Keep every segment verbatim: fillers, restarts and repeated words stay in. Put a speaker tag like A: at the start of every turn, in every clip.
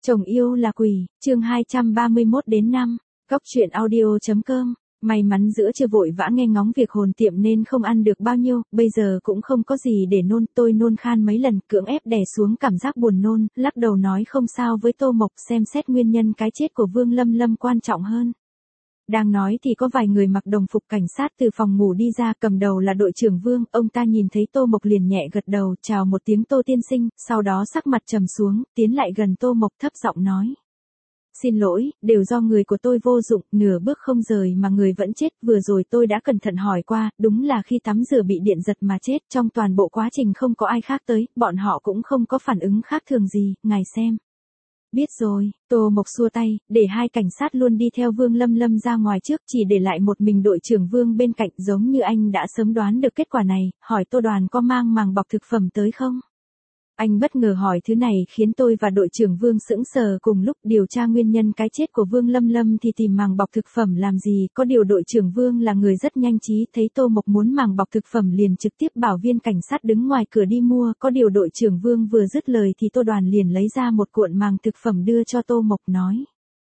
A: Chồng yêu là quỷ, chương hai trăm ba mươi mốt đến năm, góc truyện audio chấm com. May mắn giữa chưa vội vã nghe ngóng việc hồn tiệm nên không ăn được bao nhiêu, bây giờ cũng không có gì để nôn, tôi nôn khan mấy lần, cưỡng ép đè xuống cảm giác buồn nôn, lắc đầu nói không sao với Tô Mộc, xem xét nguyên nhân cái chết của Vương Lâm Lâm quan trọng hơn. Đang nói thì có vài người mặc đồng phục cảnh sát từ phòng ngủ đi ra, cầm đầu là đội trưởng Vương, ông ta nhìn thấy Tô Mộc liền nhẹ gật đầu, chào một tiếng Tô tiên sinh, sau đó sắc mặt trầm xuống, tiến lại gần Tô Mộc thấp giọng nói. Xin lỗi, đều do người của tôi vô dụng, nửa bước không rời mà người vẫn chết, vừa rồi tôi đã cẩn thận hỏi qua, đúng là khi tắm rửa bị điện giật mà chết, trong toàn bộ quá trình không có ai khác tới, bọn họ cũng không có phản ứng khác thường gì, ngài xem. Biết rồi, Tô Mộc xua tay, để hai cảnh sát luôn đi theo Vương Lâm Lâm ra ngoài trước, chỉ để lại một mình đội trưởng Vương bên cạnh, giống như anh đã sớm đoán được kết quả này, hỏi Tô Đoàn có mang màng bọc thực phẩm tới không? Anh bất ngờ hỏi thứ này khiến tôi và đội trưởng Vương sững sờ cùng lúc. Điều tra nguyên nhân cái chết của Vương Lâm Lâm thì tìm màng bọc thực phẩm làm gì, có điều đội trưởng Vương là người rất nhanh trí, thấy Tô Mộc muốn màng bọc thực phẩm liền trực tiếp bảo viên cảnh sát đứng ngoài cửa đi mua, có điều đội trưởng Vương vừa dứt lời thì Tô Đoàn liền lấy ra một cuộn màng thực phẩm đưa cho Tô Mộc nói.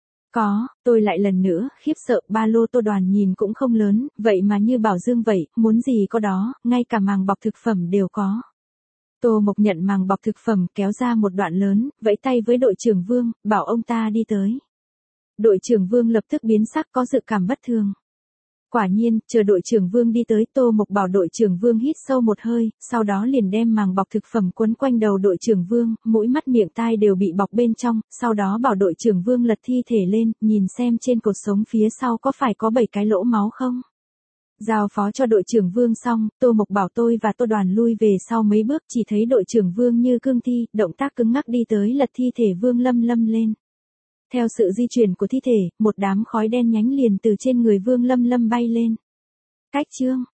A: Có, tôi lại lần nữa, khiếp sợ, ba lô Tô Đoàn nhìn cũng không lớn, vậy mà như bảo dương vậy, muốn gì có đó, ngay cả màng bọc thực phẩm đều có. Tô Mộc nhận màng bọc thực phẩm, kéo ra một đoạn lớn, vẫy tay với đội trưởng Vương, bảo ông ta đi tới. Đội trưởng Vương lập tức biến sắc, có dự cảm bất thường. Quả nhiên, chờ đội trưởng Vương đi tới, Tô Mộc bảo đội trưởng Vương hít sâu một hơi, sau đó liền đem màng bọc thực phẩm quấn quanh đầu đội trưởng Vương, mũi mắt miệng tai đều bị bọc bên trong, sau đó bảo đội trưởng Vương lật thi thể lên, nhìn xem trên cột sống phía sau có phải có bảy cái lỗ máu không. Giao phó cho đội trưởng Vương xong, Tô Mộc bảo tôi và Tô Đoàn lui về sau mấy bước, chỉ thấy đội trưởng Vương như cương thi, động tác cứng ngắc đi tới lật thi thể Vương Lâm Lâm lên. Theo sự di chuyển của thi thể, một đám khói đen nhánh liền từ trên người Vương Lâm Lâm bay lên. Cách chương